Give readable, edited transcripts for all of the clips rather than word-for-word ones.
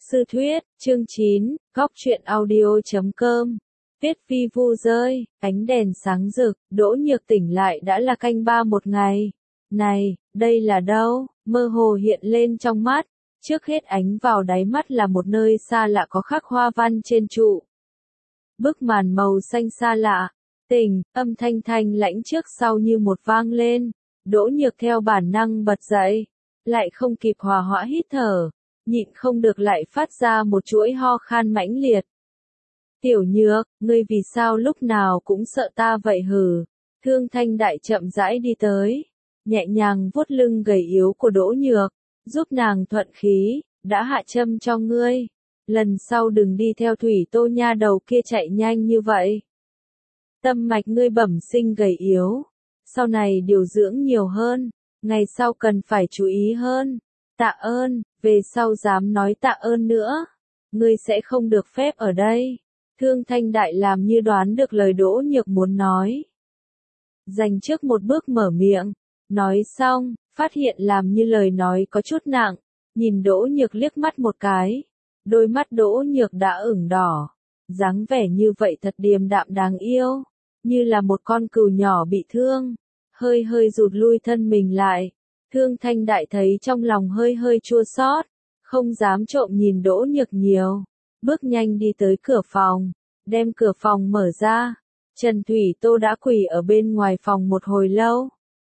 Sư thuyết, chương 9, góc truyện audio.com. Viết vi vu rơi, ánh đèn sáng rực, Đỗ Nhược tỉnh lại đã là canh ba một ngày. Này, đây là đâu? Mơ hồ hiện lên trong mắt. Trước hết ánh vào đáy mắt là một nơi xa lạ có khắc hoa văn trên trụ. Bức màn màu xanh xa lạ. Tỉnh, âm thanh thanh lãnh trước sau như một vang lên. Đỗ Nhược theo bản năng bật dậy. Lại không kịp hòa hoãn hít thở. Nhịn không được lại phát ra một chuỗi ho khan mãnh liệt. Tiểu Nhược, ngươi vì sao lúc nào cũng sợ ta vậy hử? Thương Thanh Đại chậm rãi đi tới, nhẹ nhàng vuốt lưng gầy yếu của Đỗ Nhược, giúp nàng thuận khí, đã hạ châm cho ngươi. Lần sau đừng đi theo Thủy Tô nha đầu kia chạy nhanh như vậy. Tâm mạch ngươi bẩm sinh gầy yếu, sau này điều dưỡng nhiều hơn, ngày sau cần phải chú ý hơn. Tạ ơn, về sau dám nói tạ ơn nữa, ngươi sẽ không được phép ở đây. Thương Thanh Đại làm như đoán được lời Đỗ Nhược muốn nói. Dành trước một bước mở miệng, nói xong, phát hiện làm như lời nói có chút nặng, nhìn Đỗ Nhược liếc mắt một cái. Đôi mắt Đỗ Nhược đã ửng đỏ, dáng vẻ như vậy thật điềm đạm đáng yêu, như là một con cừu nhỏ bị thương, hơi hơi rụt lui thân mình lại. Thương Thanh Đại thấy trong lòng hơi hơi chua xót, không dám trộm nhìn Đỗ Nhược nhiều, bước nhanh đi tới cửa phòng, đem cửa phòng mở ra. Trần Thủy Tô đã quỳ ở bên ngoài phòng một hồi lâu.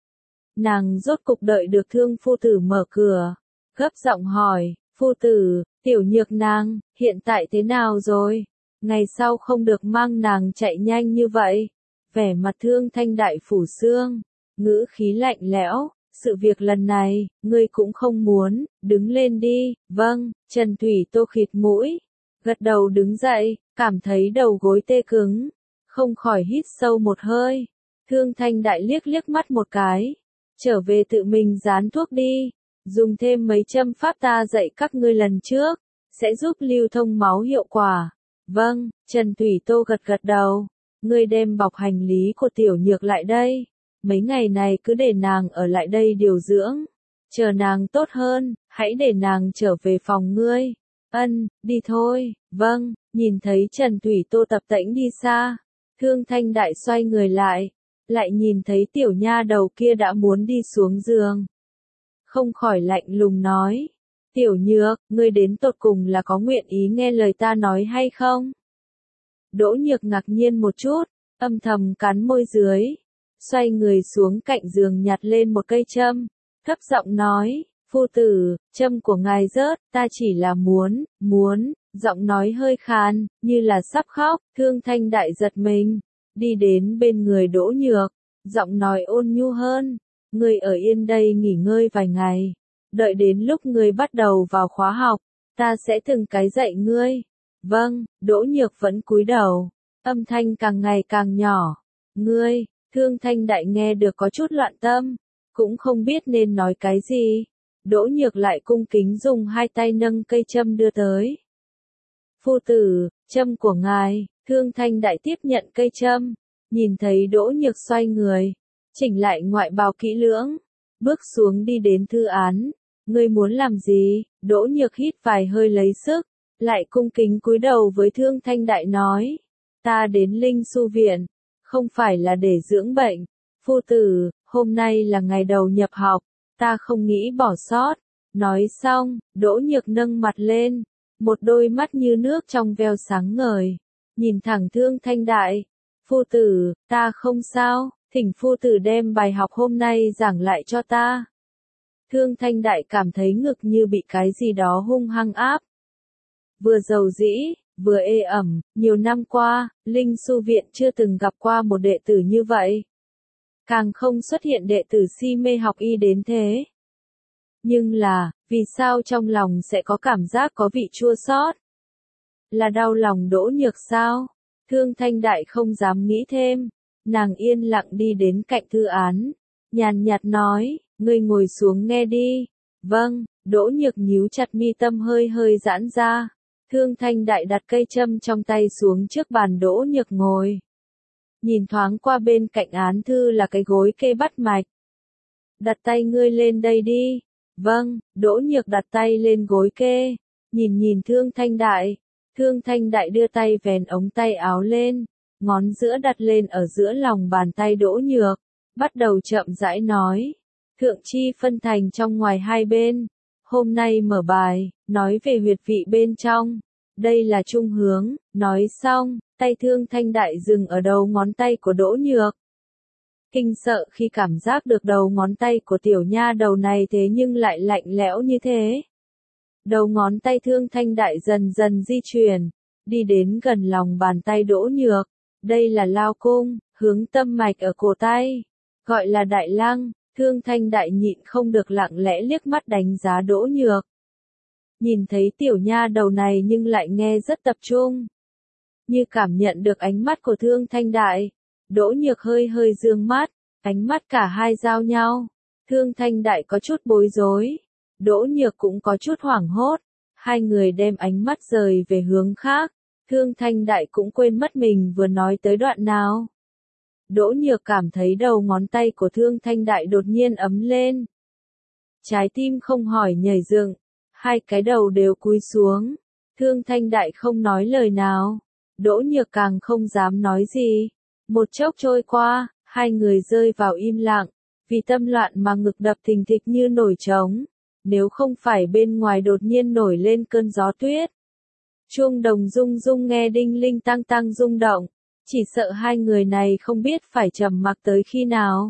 Nàng rốt cục đợi được Thương phu tử mở cửa, gấp giọng hỏi, phu tử, Tiểu Nhược nàng, hiện tại thế nào rồi? Ngày sau không được mang nàng chạy nhanh như vậy. Vẻ mặt Thương Thanh Đại phủ xương, ngữ khí lạnh lẽo. Sự việc lần này, ngươi cũng không muốn, đứng lên đi. Vâng. Trần Thủy Tô khịt mũi, gật đầu đứng dậy, cảm thấy đầu gối tê cứng, không khỏi hít sâu một hơi. Thương Thanh Đại liếc liếc mắt một cái, trở về tự mình dán thuốc đi, dùng thêm mấy châm pháp ta dạy các ngươi lần trước, sẽ giúp lưu thông máu hiệu quả. Vâng. Trần Thủy Tô gật gật đầu, ngươi đem bọc hành lý của Tiểu Nhược lại đây. Mấy ngày này cứ để nàng ở lại đây điều dưỡng, chờ nàng tốt hơn, hãy để nàng trở về phòng ngươi. Ân, đi thôi. Vâng. Nhìn thấy Trần Thủy Tô tập tễnh đi xa, Thương Thanh Đại xoay người lại nhìn thấy tiểu nha đầu kia đã muốn đi xuống giường. Không khỏi lạnh lùng nói, Tiểu Nhược, ngươi đến tột cùng là có nguyện ý nghe lời ta nói hay không? Đỗ Nhược ngạc nhiên một chút, âm thầm cắn môi dưới. Xoay người xuống cạnh giường nhặt lên một cây châm, thấp giọng nói, phu tử, châm của ngài rớt, ta chỉ là muốn, giọng nói hơi khàn, như là sắp khóc. Thương Thanh Đại giật mình, đi đến bên người Đỗ Nhược, giọng nói ôn nhu hơn, ngươi ở yên đây nghỉ ngơi vài ngày, đợi đến lúc ngươi bắt đầu vào khóa học, ta sẽ từng cái dạy ngươi. Vâng. Đỗ Nhược vẫn cúi đầu, âm thanh càng ngày càng nhỏ, ngươi. Thương Thanh Đại nghe được có chút loạn tâm, cũng không biết nên nói cái gì. Đỗ Nhược lại cung kính dùng hai tay nâng cây châm đưa tới. Phu tử, châm của ngài. Thương Thanh Đại tiếp nhận cây châm, nhìn thấy Đỗ Nhược xoay người, chỉnh lại ngoại bào kỹ lưỡng, bước xuống đi đến thư án. Ngươi muốn làm gì? Đỗ Nhược hít vài hơi lấy sức, lại cung kính cúi đầu với Thương Thanh Đại nói, ta đến Linh Su Viện, không phải là để dưỡng bệnh. Phu tử, hôm nay là ngày đầu nhập học, ta không nghĩ bỏ sót. Nói xong, Đỗ Nhược nâng mặt lên, một đôi mắt như nước trong veo sáng ngời, nhìn thẳng Thương Thanh Đại. Phu tử, ta không sao, thỉnh phu tử đem bài học hôm nay giảng lại cho ta. Thương Thanh Đại cảm thấy ngực như bị cái gì đó hung hăng áp. Vừa dầu dĩ, vừa ê ẩm, nhiều năm qua, Linh Su Viện chưa từng gặp qua một đệ tử như vậy. Càng không xuất hiện đệ tử si mê học y đến thế. Nhưng là, vì sao trong lòng sẽ có cảm giác có vị chua xót? Là đau lòng Đỗ Nhược sao? Thương Thanh Đại không dám nghĩ thêm, nàng yên lặng đi đến cạnh thư án, nhàn nhạt nói, ngươi ngồi xuống nghe đi. Vâng. Đỗ Nhược nhíu chặt mi tâm hơi hơi giãn ra. Thương Thanh Đại đặt cây châm trong tay xuống trước bàn Đỗ Nhược ngồi. Nhìn thoáng qua bên cạnh án thư là cái gối kê bắt mạch. Đặt tay ngươi lên đây đi. Vâng. Đỗ Nhược đặt tay lên gối kê, nhìn nhìn Thương Thanh Đại. Thương Thanh Đại đưa tay vén ống tay áo lên, ngón giữa đặt lên ở giữa lòng bàn tay Đỗ Nhược, bắt đầu chậm rãi nói. Thượng chi phân thành trong ngoài hai bên. Hôm nay mở bài, nói về huyệt vị bên trong. Đây là trung hướng, nói xong, tay Thương Thanh Đại dừng ở đầu ngón tay của Đỗ Nhược. Kinh sợ khi cảm giác được đầu ngón tay của tiểu nha đầu này thế nhưng lại lạnh lẽo như thế. Đầu ngón tay Thương Thanh Đại dần dần di chuyển, đi đến gần lòng bàn tay Đỗ Nhược. Đây là lao cung, hướng tâm mạch ở cổ tay, gọi là đại lăng. Thương Thanh Đại nhịn không được lặng lẽ liếc mắt đánh giá Đỗ Nhược. Nhìn thấy tiểu nha đầu này nhưng lại nghe rất tập trung. Như cảm nhận được ánh mắt của Thương Thanh Đại, Đỗ Nhược hơi hơi dương mắt, ánh mắt cả hai giao nhau. Thương Thanh Đại có chút bối rối, Đỗ Nhược cũng có chút hoảng hốt, hai người đem ánh mắt rời về hướng khác. Thương Thanh Đại cũng quên mất mình vừa nói tới đoạn nào. Đỗ Nhược cảm thấy đầu ngón tay của Thương Thanh Đại đột nhiên ấm lên. Trái tim không hỏi nhảy dựng, hai cái đầu đều cúi xuống. Thương Thanh Đại không nói lời nào, Đỗ Nhược càng không dám nói gì. Một chốc trôi qua, hai người rơi vào im lặng, vì tâm loạn mà ngực đập thình thịch như nổi trống. Nếu không phải bên ngoài đột nhiên nổi lên cơn gió tuyết. Chuông đồng rung rung nghe đinh linh tăng tăng rung động, chỉ sợ hai người này không biết phải trầm mặc tới khi nào.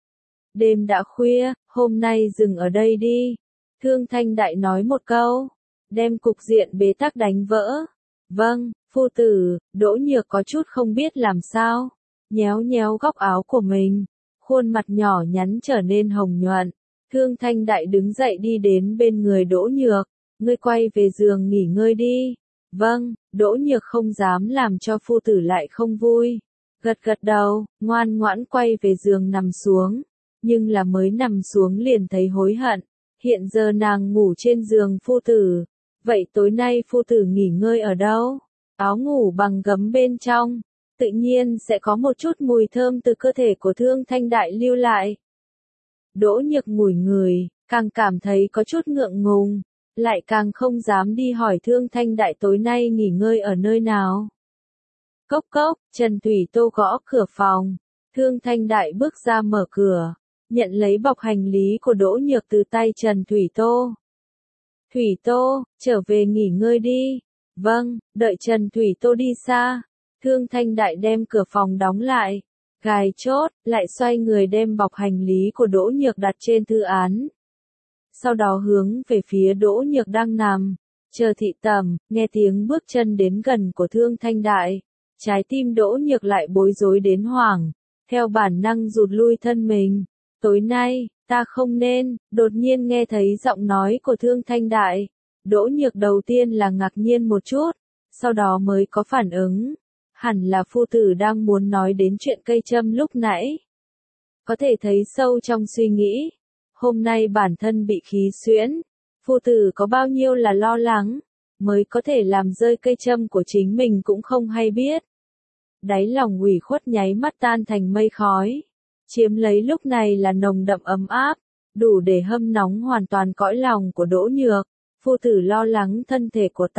Đêm đã khuya, hôm nay dừng ở đây đi. Thương Thanh Đại nói một câu, đem cục diện bế tắc đánh vỡ. Vâng, phu tử. Đỗ Nhược có chút không biết làm sao, nhéo nhéo góc áo của mình, khuôn mặt nhỏ nhắn trở nên hồng nhuận. Thương Thanh Đại đứng dậy đi đến bên người Đỗ Nhược, ngươi quay về giường nghỉ ngơi đi. Vâng. Đỗ Nhược không dám làm cho phu tử lại không vui. Gật gật đầu, ngoan ngoãn quay về giường nằm xuống. Nhưng là mới nằm xuống liền thấy hối hận. Hiện giờ nàng ngủ trên giường phu tử. Vậy tối nay phu tử nghỉ ngơi ở đâu? Áo ngủ bằng gấm bên trong, tự nhiên sẽ có một chút mùi thơm từ cơ thể của Thương Thanh Đại lưu lại. Đỗ Nhược ngửi người, càng cảm thấy có chút ngượng ngùng, lại càng không dám đi hỏi Thương Thanh Đại tối nay nghỉ ngơi ở nơi nào. Cốc cốc, Trần Thủy Tô gõ cửa phòng. Thương Thanh Đại bước ra mở cửa, nhận lấy bọc hành lý của Đỗ Nhược từ tay Trần Thủy Tô. Thủy Tô, trở về nghỉ ngơi đi. Vâng. Đợi Trần Thủy Tô đi xa, Thương Thanh Đại đem cửa phòng đóng lại, gài chốt, lại xoay người đem bọc hành lý của Đỗ Nhược đặt trên thư án. Sau đó hướng về phía Đỗ Nhược đang nằm, chờ thị tẩm, nghe tiếng bước chân đến gần của Thương Thanh Đại. Trái tim Đỗ Nhược lại bối rối đến hoảng, theo bản năng rụt lui thân mình. Tối nay, ta không nên. Đột nhiên nghe thấy giọng nói của Thương Thanh Đại. Đỗ Nhược đầu tiên là ngạc nhiên một chút, sau đó mới có phản ứng. Hẳn là phu tử đang muốn nói đến chuyện cây châm lúc nãy. Có thể thấy sâu trong suy nghĩ. Hôm nay bản thân bị khí xuyễn, phu tử có bao nhiêu là lo lắng, mới có thể làm rơi cây châm của chính mình cũng không hay biết. Đáy lòng ủy khuất nháy mắt tan thành mây khói, chiếm lấy lúc này là nồng đậm ấm áp, đủ để hâm nóng hoàn toàn cõi lòng của Đỗ Nhược. Phu tử lo lắng thân thể của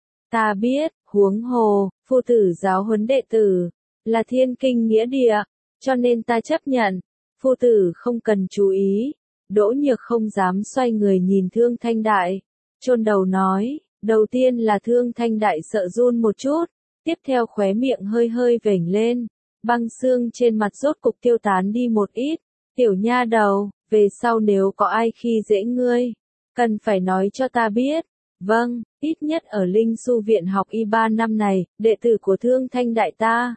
ta biết, huống hồ, phu tử giáo huấn đệ tử, là thiên kinh nghĩa địa, cho nên ta chấp nhận, phu tử không cần chú ý. Đỗ Nhược không dám xoay người nhìn Thương Thanh Đại, chôn đầu nói, đầu tiên là Thương Thanh Đại sợ run một chút, tiếp theo khóe miệng hơi hơi vểnh lên, băng xương trên mặt rốt cục tiêu tán đi một ít. Tiểu nha đầu, về sau nếu có ai khi dễ ngươi, cần phải nói cho ta biết. Vâng. Ít nhất ở Linh Su viện học y 3 năm này, đệ tử của Thương Thanh Đại ta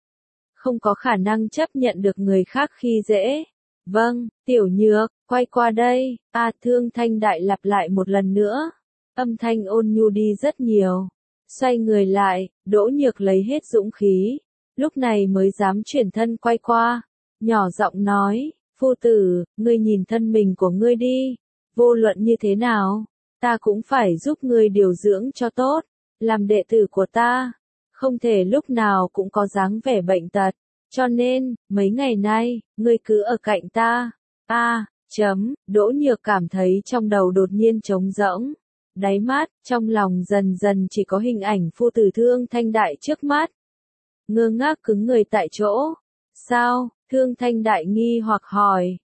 không có khả năng chấp nhận được người khác khi dễ. Vâng. Tiểu Nhược, quay qua đây. Thương Thanh Đại lặp lại một lần nữa, âm thanh ôn nhu đi rất nhiều. Xoay người lại, Đỗ Nhược lấy hết dũng khí, lúc này mới dám chuyển thân quay qua, nhỏ giọng nói, phu tử, ngươi nhìn thân mình của ngươi đi, vô luận như thế nào, ta cũng phải giúp ngươi điều dưỡng cho tốt, làm đệ tử của ta, không thể lúc nào cũng có dáng vẻ bệnh tật, cho nên, mấy ngày nay, ngươi cứ ở cạnh ta. Đỗ Nhược cảm thấy trong đầu đột nhiên trống rỗng, đáy mắt, trong lòng dần dần chỉ có hình ảnh phu tử Thương Thanh Đại trước mắt. Ngơ ngác cứng người tại chỗ. Sao? Thương Thanh Đại nghi hoặc hỏi.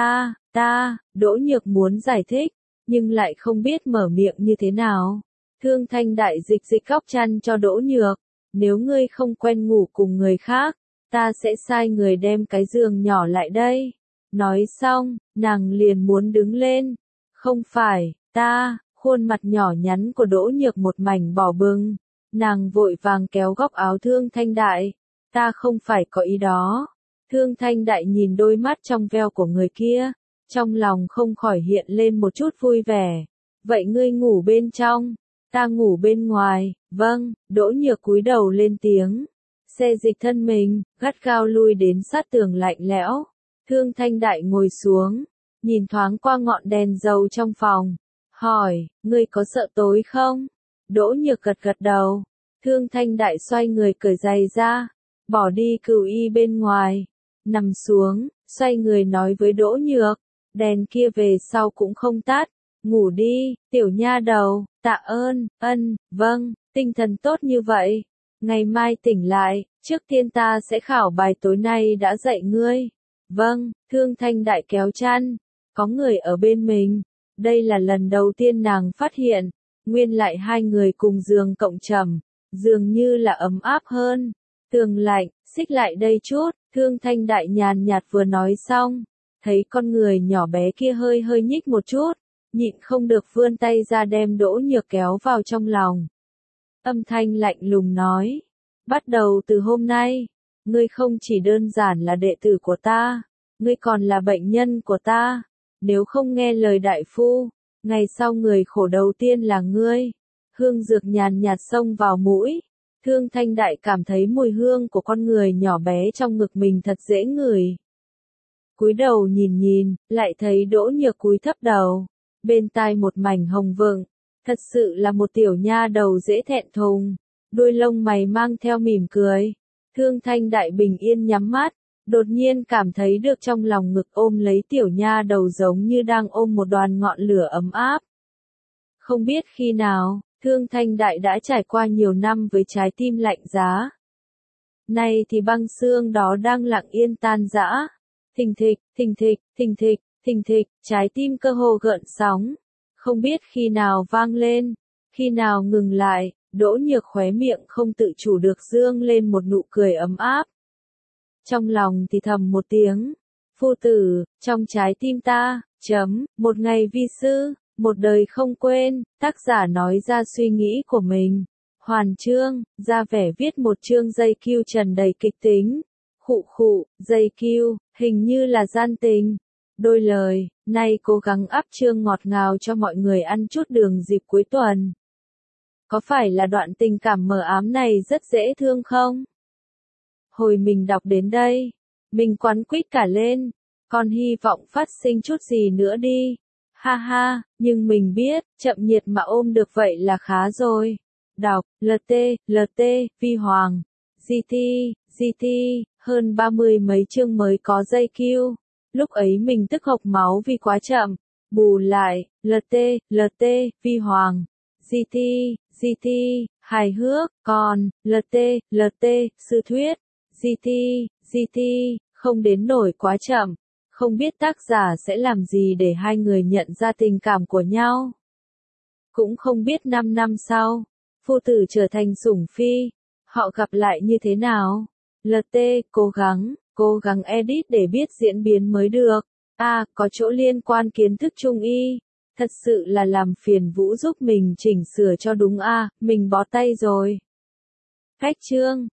Đỗ Nhược muốn giải thích, nhưng lại không biết mở miệng như thế nào. Thương Thanh Đại dịch dịch góc chăn cho Đỗ Nhược. Nếu ngươi không quen ngủ cùng người khác, ta sẽ sai người đem cái giường nhỏ lại đây. Nói xong, nàng liền muốn đứng lên. Không phải, khuôn mặt nhỏ nhắn của Đỗ Nhược một mảnh đỏ bừng. Nàng vội vàng kéo góc áo Thương Thanh Đại. Ta không phải có ý đó. Thương Thanh Đại nhìn đôi mắt trong veo của người kia, trong lòng không khỏi hiện lên một chút vui vẻ. Vậy ngươi ngủ bên trong, ta ngủ bên ngoài. Vâng, Đỗ Nhược cúi đầu lên tiếng. Xê dịch thân mình, gắt gao lui đến sát tường lạnh lẽo. Thương Thanh Đại ngồi xuống, nhìn thoáng qua ngọn đèn dầu trong phòng, hỏi, ngươi có sợ tối không? Đỗ Nhược gật gật đầu. Thương Thanh Đại xoay người cởi giày ra, bỏ đi cừu y bên ngoài, nằm xuống, xoay người nói với Đỗ Nhược, đèn kia về sau cũng không tắt, ngủ đi, tiểu nha đầu. Tạ ơn. Vâng, tinh thần tốt như vậy. Ngày mai tỉnh lại, trước tiên ta sẽ khảo bài tối nay đã dạy ngươi. Vâng, Thương Thanh Đại kéo chăn, có người ở bên mình. Đây là lần đầu tiên nàng phát hiện, nguyên lại hai người cùng giường cộng trầm, dường như là ấm áp hơn. Tường lạnh, xích lại đây chút. Thương Thanh Đại nhàn nhạt vừa nói xong, thấy con người nhỏ bé kia hơi hơi nhích một chút, nhịn không được vươn tay ra đem Đỗ Nhược kéo vào trong lòng. Âm thanh lạnh lùng nói, bắt đầu từ hôm nay, ngươi không chỉ đơn giản là đệ tử của ta, ngươi còn là bệnh nhân của ta. Nếu không nghe lời đại phu, ngày sau người khổ đầu tiên là ngươi. Hương dược nhàn nhạt xông vào mũi. Thương Thanh Đại cảm thấy mùi hương của con người nhỏ bé trong ngực mình thật dễ ngửi. Cúi đầu nhìn, lại thấy Đỗ Nhược cúi thấp đầu, bên tai một mảnh hồng vượng, thật sự là một tiểu nha đầu dễ thẹn thùng, đuôi lông mày mang theo mỉm cười. Thương Thanh Đại bình yên nhắm mắt, đột nhiên cảm thấy được trong lòng ngực ôm lấy tiểu nha đầu giống như đang ôm một đoàn ngọn lửa ấm áp. Không biết khi nào, Thương Thanh Đại đã trải qua nhiều năm với trái tim lạnh giá. Nay thì băng xương đó đang lặng yên tan rã. Thình thịch, trái tim cơ hồ gợn sóng. Không biết khi nào vang lên, khi nào ngừng lại, Đỗ Nhược khóe miệng không tự chủ được dương lên một nụ cười ấm áp. Trong lòng thì thầm một tiếng, phu tử, trong trái tim ta, một ngày vi sư, một đời không quên. Tác giả nói ra suy nghĩ của mình. Hoàn chương, ra vẻ viết một chương dây kiêu trần đầy kịch tính. Dây kiêu, hình như là gian tình. Đôi lời, nay cố gắng áp chương ngọt ngào cho mọi người ăn chút đường dịp cuối tuần. Có phải là đoạn tình cảm mờ ám này rất dễ thương không? Hồi mình đọc đến đây, mình quắn quýt cả lên, còn hy vọng phát sinh chút gì nữa đi. Ha ha, nhưng mình biết, chậm nhiệt mà ôm được vậy là khá rồi. Đọc, LT, Vi Hoàng, GT, hơn 30 mấy chương mới có dây kiêu. Lúc ấy mình tức hộc máu vì quá chậm. Bù lại, LT, Vi Hoàng, GT, hài hước, còn, LT, sư thuyết, GT, không đến nổi quá chậm. Không biết tác giả sẽ làm gì để hai người nhận ra tình cảm của nhau. Cũng không biết 5 năm sau, phu tử trở thành sủng phi, họ gặp lại như thế nào. LT, cố gắng edit để biết diễn biến mới được. Có chỗ liên quan kiến thức trung y. Thật sự là làm phiền Vũ giúp mình chỉnh sửa cho đúng mình bó tay rồi. Cách chương